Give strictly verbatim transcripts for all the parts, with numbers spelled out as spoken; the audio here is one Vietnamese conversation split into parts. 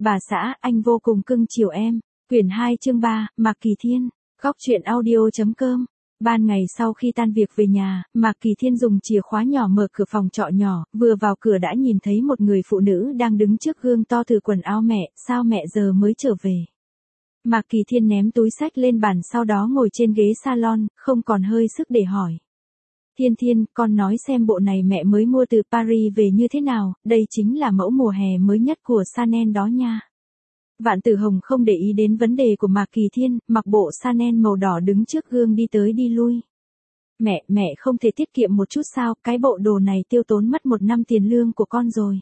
Bà xã, anh vô cùng cưng chiều em. Quyển hai chương ba, Mạc Kỳ Thiên. Góc truyện audio.com. Ban ngày sau khi tan việc về nhà, Mạc Kỳ Thiên dùng chìa khóa nhỏ mở cửa phòng trọ nhỏ, vừa vào cửa đã nhìn thấy một người phụ nữ đang đứng trước gương to thử quần áo. Mẹ, sao mẹ giờ mới trở về? Mạc Kỳ Thiên ném túi xách lên bàn, sau đó ngồi trên ghế salon, không còn hơi sức để hỏi. Thiên Thiên, con nói xem bộ này mẹ mới mua từ Paris về như thế nào, đây chính là mẫu mùa hè mới nhất của Chanel đó nha. Vạn Tử Hồng không để ý đến vấn đề của Mạc Kỳ Thiên, mặc bộ Chanel màu đỏ đứng trước gương đi tới đi lui. Mẹ, mẹ không thể tiết kiệm một chút sao, cái bộ đồ này tiêu tốn mất một năm tiền lương của con rồi.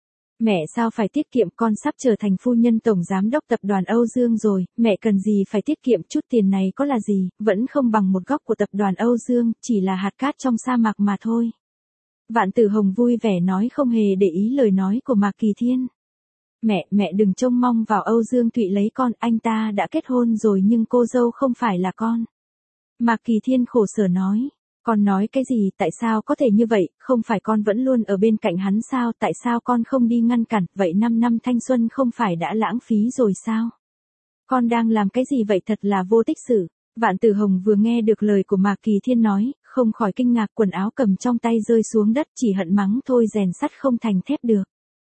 Mẹ sao phải tiết kiệm, con sắp trở thành phu nhân tổng giám đốc tập đoàn Âu Dương rồi, mẹ cần gì phải tiết kiệm, chút tiền này có là gì, vẫn không bằng một góc của tập đoàn Âu Dương, chỉ là hạt cát trong sa mạc mà thôi. Vạn Tử Hồng vui vẻ nói, không hề để ý lời nói của Mạc Kỳ Thiên. Mẹ, mẹ đừng trông mong vào Âu Dương Thụy lấy con, anh ta đã kết hôn rồi nhưng cô dâu không phải là con. Mạc Kỳ Thiên khổ sở nói. Con nói cái gì, tại sao có thể như vậy, không phải con vẫn luôn ở bên cạnh hắn sao, tại sao con không đi ngăn cản, vậy năm năm thanh xuân không phải đã lãng phí rồi sao? Con đang làm cái gì vậy, thật là vô tích sự. Vạn Tử Hồng vừa nghe được lời của Mạc Kỳ Thiên nói, không khỏi kinh ngạc, quần áo cầm trong tay rơi xuống đất, chỉ hận mắng thôi, rèn sắt không thành thép được.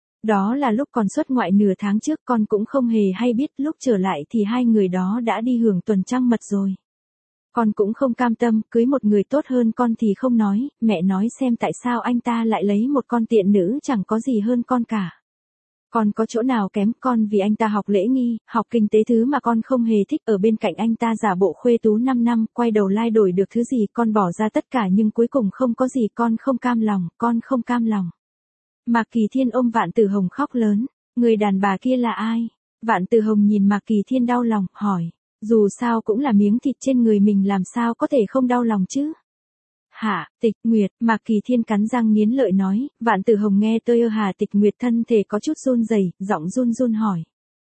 Đó là lúc còn xuất ngoại nửa tháng trước, con cũng không hề hay biết, lúc trở lại thì hai người đó đã đi hưởng tuần trăng mật rồi. Con cũng không cam tâm, cưới một người tốt hơn con thì không nói, mẹ nói xem tại sao anh ta lại lấy một con tiện nữ chẳng có gì hơn con cả. Con có chỗ nào kém, con vì anh ta học lễ nghi, học kinh tế, thứ mà con không hề thích, ở bên cạnh anh ta giả bộ khuê tú năm năm, quay đầu lai đổi được thứ gì, con bỏ ra tất cả nhưng cuối cùng không có gì, con không cam lòng, con không cam lòng. Mạc Kỳ Thiên ôm Vạn Tử Hồng khóc lớn, người đàn bà kia là ai? Vạn Tử Hồng nhìn Mạc Kỳ Thiên đau lòng, hỏi. Dù sao cũng là miếng thịt trên người mình, làm sao có thể không đau lòng chứ? Hạ Tịch Nguyệt, Mạc Kỳ Thiên cắn răng nghiến lợi nói. Vạn Tử Hồng nghe tôi ơ Hà Tịch Nguyệt, thân thể có chút run rẩy, giọng run run hỏi.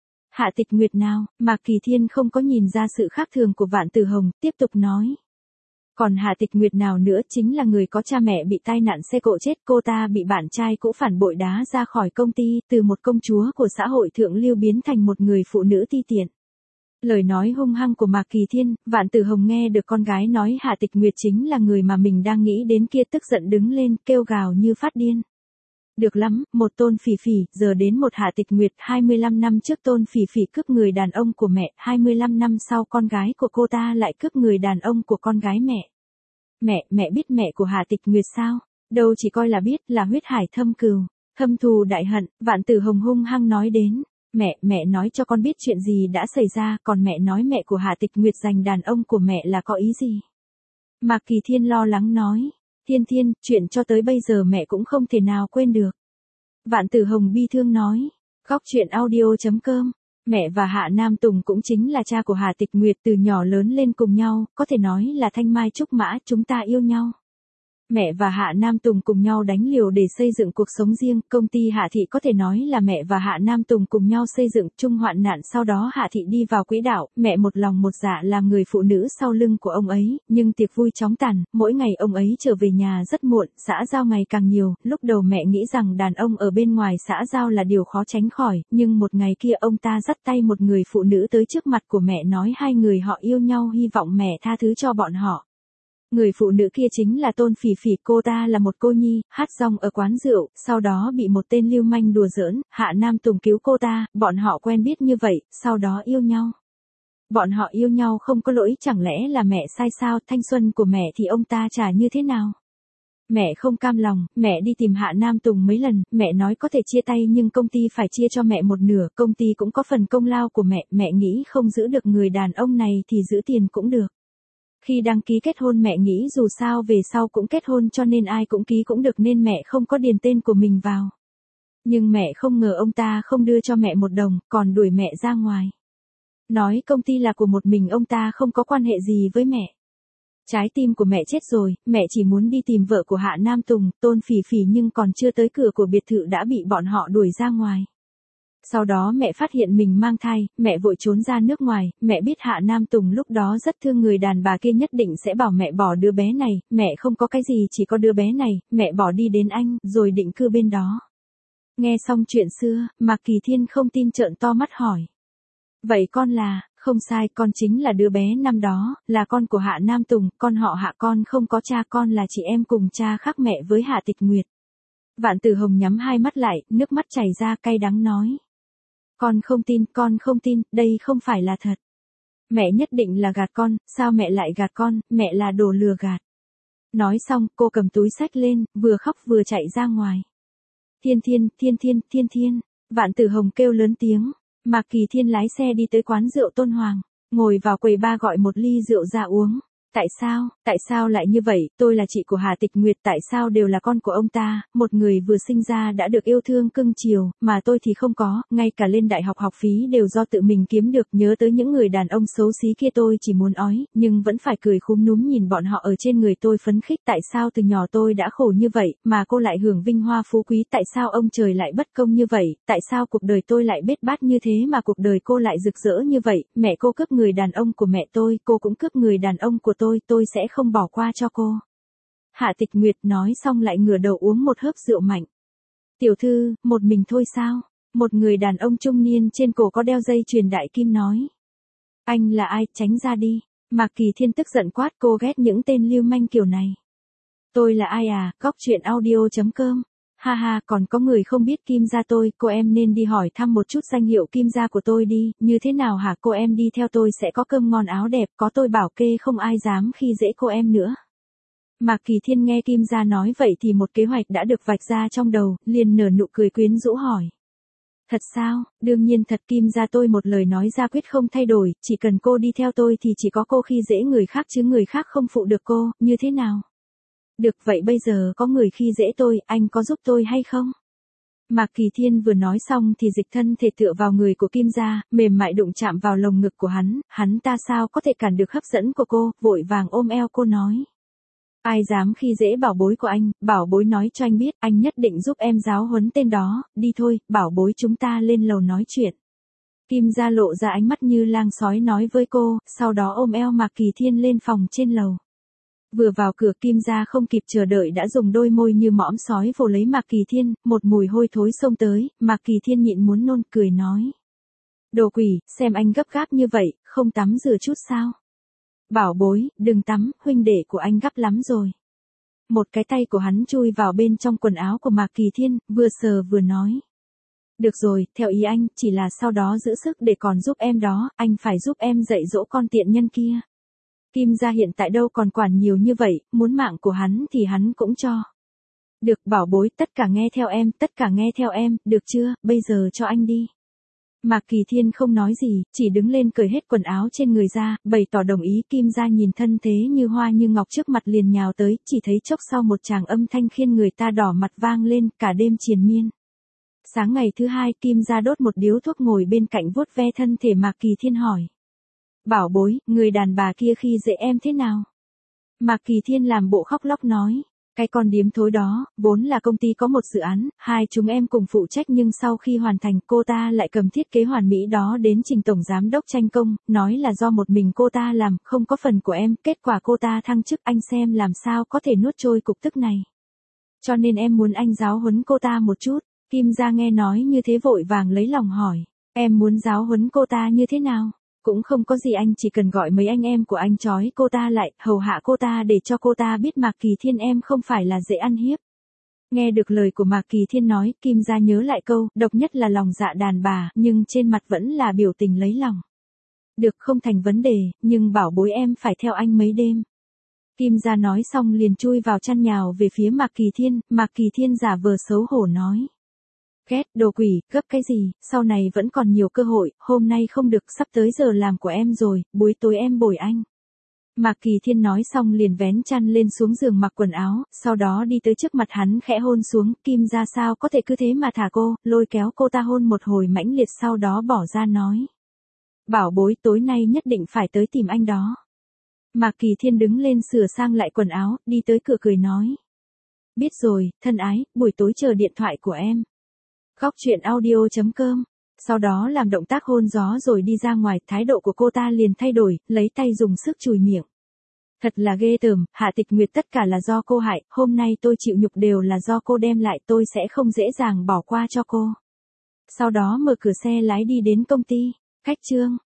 Hạ Tịch Nguyệt nào? Mạc Kỳ Thiên không có nhìn ra sự khác thường của Vạn Tử Hồng, tiếp tục nói. Còn Hạ Tịch Nguyệt nào nữa, chính là người có cha mẹ bị tai nạn xe cộ chết, cô ta bị bạn trai cũ phản bội đá ra khỏi công ty, từ một công chúa của xã hội thượng lưu biến thành một người phụ nữ ti tiện. Lời nói hung hăng của Mạc Kỳ Thiên, Vạn Tử Hồng nghe được con gái nói Hạ Tịch Nguyệt chính là người mà mình đang nghĩ đến kia, tức giận đứng lên, kêu gào như phát điên. Được lắm, một Tôn Phỉ Phỉ, giờ đến một Hạ Tịch Nguyệt, hai mươi lăm năm trước Tôn Phỉ Phỉ cướp người đàn ông của mẹ, hai mươi lăm năm sau con gái của cô ta lại cướp người đàn ông của con gái mẹ. Mẹ, mẹ biết mẹ của Hạ Tịch Nguyệt sao? Đâu chỉ coi là biết, là huyết hải thâm cừu, thâm thù đại hận, Vạn Tử Hồng hung hăng nói đến. Mẹ, mẹ nói cho con biết chuyện gì đã xảy ra, còn mẹ nói mẹ của Hạ Tịch Nguyệt giành đàn ông của mẹ là có ý gì? Mạc Kỳ Thiên lo lắng nói. Thiên Thiên, chuyện cho tới bây giờ mẹ cũng không thể nào quên được. Vạn Tử Hồng bi thương nói. Góc truyện audio.com. Mẹ và Hạ Nam Tùng cũng chính là cha của Hạ Tịch Nguyệt, từ nhỏ lớn lên cùng nhau, có thể nói là thanh mai trúc mã, chúng ta yêu nhau. Mẹ và Hạ Nam Tùng cùng nhau đánh liều để xây dựng cuộc sống riêng, công ty Hạ Thị có thể nói là mẹ và Hạ Nam Tùng cùng nhau xây dựng, chung hoạn nạn, sau đó Hạ Thị đi vào quỹ đạo, mẹ một lòng một dạ làm người phụ nữ sau lưng của ông ấy, nhưng tiệc vui chóng tàn, mỗi ngày ông ấy trở về nhà rất muộn, xã giao ngày càng nhiều, lúc đầu mẹ nghĩ rằng đàn ông ở bên ngoài xã giao là điều khó tránh khỏi, nhưng một ngày kia ông ta dắt tay một người phụ nữ tới trước mặt của mẹ nói hai người họ yêu nhau, hy vọng mẹ tha thứ cho bọn họ. Người phụ nữ kia chính là Tôn Phỉ Phỉ, cô ta là một cô nhi, hát rong ở quán rượu, sau đó bị một tên lưu manh đùa giỡn, Hạ Nam Tùng cứu cô ta, bọn họ quen biết như vậy, sau đó yêu nhau. Bọn họ yêu nhau không có lỗi, chẳng lẽ là mẹ sai sao, thanh xuân của mẹ thì ông ta trả như thế nào? Mẹ không cam lòng, mẹ đi tìm Hạ Nam Tùng mấy lần, mẹ nói có thể chia tay nhưng công ty phải chia cho mẹ một nửa, công ty cũng có phần công lao của mẹ, mẹ nghĩ không giữ được người đàn ông này thì giữ tiền cũng được. Khi đăng ký kết hôn mẹ nghĩ dù sao về sau cũng kết hôn cho nên ai cũng ký cũng được nên mẹ không có điền tên của mình vào. Nhưng mẹ không ngờ ông ta không đưa cho mẹ một đồng, còn đuổi mẹ ra ngoài. Nói công ty là của một mình ông ta, không có quan hệ gì với mẹ. Trái tim của mẹ chết rồi, mẹ chỉ muốn đi tìm vợ của Hạ Nam Tùng, Tôn Phỉ Phỉ, nhưng còn chưa tới cửa của biệt thự đã bị bọn họ đuổi ra ngoài. Sau đó mẹ phát hiện mình mang thai, mẹ vội trốn ra nước ngoài, mẹ biết Hạ Nam Tùng lúc đó rất thương người đàn bà kia, nhất định sẽ bảo mẹ bỏ đứa bé này, mẹ không có cái gì chỉ có đứa bé này, mẹ bỏ đi đến Anh, rồi định cư bên đó. Nghe xong chuyện xưa, Mạc Kỳ Thiên không tin trợn to mắt hỏi. Vậy con là, không sai, con chính là đứa bé năm đó, là con của Hạ Nam Tùng, con họ Hạ, con không có cha, con là chị em cùng cha khác mẹ với Hạ Tịch Nguyệt. Vạn Tử Hồng nhắm hai mắt lại, nước mắt chảy ra cay đắng nói. Con không tin, con không tin, đây không phải là thật. Mẹ nhất định là gạt con, sao mẹ lại gạt con, mẹ là đồ lừa gạt. Nói xong, cô cầm túi xách lên, vừa khóc vừa chạy ra ngoài. Thiên Thiên, Thiên Thiên, Thiên Thiên, Vạn Tử Hồng kêu lớn tiếng. Mạc Kỳ Thiên lái xe đi tới quán rượu Tôn Hoàng, ngồi vào quầy bar gọi một ly rượu ra uống. Tại sao, tại sao lại như vậy, tôi là chị của Hà Tịch Nguyệt, tại sao đều là con của ông ta, một người vừa sinh ra đã được yêu thương cưng chiều, mà tôi thì không có, ngay cả lên đại học học phí đều do tự mình kiếm được, nhớ tới những người đàn ông xấu xí kia tôi chỉ muốn ói, nhưng vẫn phải cười khúm núm nhìn bọn họ ở trên người tôi phấn khích, tại sao từ nhỏ tôi đã khổ như vậy, mà cô lại hưởng vinh hoa phú quý, tại sao ông trời lại bất công như vậy, tại sao cuộc đời tôi lại bết bát như thế mà cuộc đời cô lại rực rỡ như vậy, mẹ cô cướp người đàn ông của mẹ tôi, cô cũng cướp người đàn ông của tôi. Tôi, tôi sẽ không bỏ qua cho cô. Hạ Tịch Nguyệt nói xong lại ngửa đầu uống một hớp rượu mạnh. Tiểu thư, một mình thôi sao? Một người đàn ông trung niên trên cổ có đeo dây chuyền đại kim nói. Anh là ai, tránh ra đi. Mạc Kỳ Thiên tức giận quát, cô ghét những tên lưu manh kiểu này. Tôi là ai à, góc chuyện audio chấm com. Ha ha, còn có người không biết Kim gia tôi, cô em nên đi hỏi thăm một chút danh hiệu Kim gia của tôi đi, như thế nào hả, cô em đi theo tôi sẽ có cơm ngon áo đẹp, có tôi bảo kê không ai dám khi dễ cô em nữa. Mạc Kỳ Thiên nghe Kim gia nói vậy thì một kế hoạch đã được vạch ra trong đầu, liền nở nụ cười quyến rũ hỏi. Thật sao, đương nhiên thật, Kim gia tôi một lời nói ra quyết không thay đổi, chỉ cần cô đi theo tôi thì chỉ có cô khi dễ người khác chứ người khác không phụ được cô, như thế nào? Được, vậy bây giờ có người khi dễ tôi, anh có giúp tôi hay không? Mạc Kỳ Thiên vừa nói xong thì dịch thân thể tựa vào người của Kim gia, mềm mại đụng chạm vào lồng ngực của hắn, hắn ta sao có thể cản được hấp dẫn của cô, vội vàng ôm eo cô nói. Ai dám khi dễ bảo bối của anh, bảo bối nói cho anh biết, anh nhất định giúp em giáo huấn tên đó, đi thôi, bảo bối chúng ta lên lầu nói chuyện. Kim gia lộ ra ánh mắt như lang sói nói với cô, sau đó ôm eo Mạc Kỳ Thiên lên phòng trên lầu. Vừa vào cửa Kim gia không kịp chờ đợi đã dùng đôi môi như mõm sói vồ lấy Mạc Kỳ Thiên, một mùi hôi thối xông tới, Mạc Kỳ Thiên nhịn muốn nôn, cười nói. Đồ quỷ, xem anh gấp gáp như vậy, không tắm rửa chút sao? Bảo bối, đừng tắm, huynh đệ của anh gấp lắm rồi. Một cái tay của hắn chui vào bên trong quần áo của Mạc Kỳ Thiên, vừa sờ vừa nói. Được rồi, theo ý anh, chỉ là sau đó giữ sức để còn giúp em đó, anh phải giúp em dạy dỗ con tiện nhân kia. Kim gia hiện tại đâu còn quản nhiều như vậy, muốn mạng của hắn thì hắn cũng cho. Được, bảo bối, tất cả nghe theo em, tất cả nghe theo em, được chưa, bây giờ cho anh đi. Mạc Kỳ Thiên không nói gì, chỉ đứng lên cởi hết quần áo trên người ra, bày tỏ đồng ý. Kim gia nhìn thân thế như hoa như ngọc trước mặt liền nhào tới, chỉ thấy chốc sau một tràng âm thanh khiến người ta đỏ mặt vang lên, cả đêm triền miên. Sáng ngày thứ hai, Kim gia đốt một điếu thuốc ngồi bên cạnh vuốt ve thân thể Mạc Kỳ Thiên hỏi. Bảo bối, người đàn bà kia khi dễ em thế nào? Mạc Kỳ Thiên làm bộ khóc lóc nói. Cái con điếm thối đó, vốn là công ty có một dự án, hai chúng em cùng phụ trách nhưng sau khi hoàn thành cô ta lại cầm thiết kế hoàn mỹ đó đến trình tổng giám đốc tranh công, nói là do một mình cô ta làm, không có phần của em, kết quả cô ta thăng chức, anh xem làm sao có thể nuốt trôi cục tức này. Cho nên em muốn anh giáo huấn cô ta một chút. Kim gia nghe nói như thế vội vàng lấy lòng hỏi, em muốn giáo huấn cô ta như thế nào? Cũng không có gì, anh chỉ cần gọi mấy anh em của anh trói cô ta lại, hầu hạ cô ta để cho cô ta biết Mạc Kỳ Thiên em không phải là dễ ăn hiếp. Nghe được lời của Mạc Kỳ Thiên nói, Kim gia nhớ lại câu, độc nhất là lòng dạ đàn bà, nhưng trên mặt vẫn là biểu tình lấy lòng. Được, không thành vấn đề, nhưng bảo bối em phải theo anh mấy đêm. Kim gia nói xong liền chui vào chăn nhào về phía Mạc Kỳ Thiên, Mạc Kỳ Thiên giả vờ xấu hổ nói. Ghét, đồ quỷ, gấp cái gì, sau này vẫn còn nhiều cơ hội, hôm nay không được, sắp tới giờ làm của em rồi, buổi tối em bồi anh. Mạc Kỳ Thiên nói xong liền vén chăn lên xuống giường mặc quần áo, sau đó đi tới trước mặt hắn khẽ hôn xuống, Kim gia sao có thể cứ thế mà thả cô, lôi kéo cô ta hôn một hồi mãnh liệt sau đó bỏ ra nói. Bảo bối, tối nay nhất định phải tới tìm anh đó. Mạc Kỳ Thiên đứng lên sửa sang lại quần áo, đi tới cửa cười nói. Biết rồi, thân ái, buổi tối chờ điện thoại của em. Góc chuyện audio chấm com. Sau đó làm động tác hôn gió rồi đi ra ngoài, thái độ của cô ta liền thay đổi, lấy tay dùng sức chùi miệng. Thật là ghê tởm, Hạ Tịch Nguyệt tất cả là do cô hại, hôm nay tôi chịu nhục đều là do cô đem lại, tôi sẽ không dễ dàng bỏ qua cho cô. Sau đó mở cửa xe lái đi đến công ty. Cách chương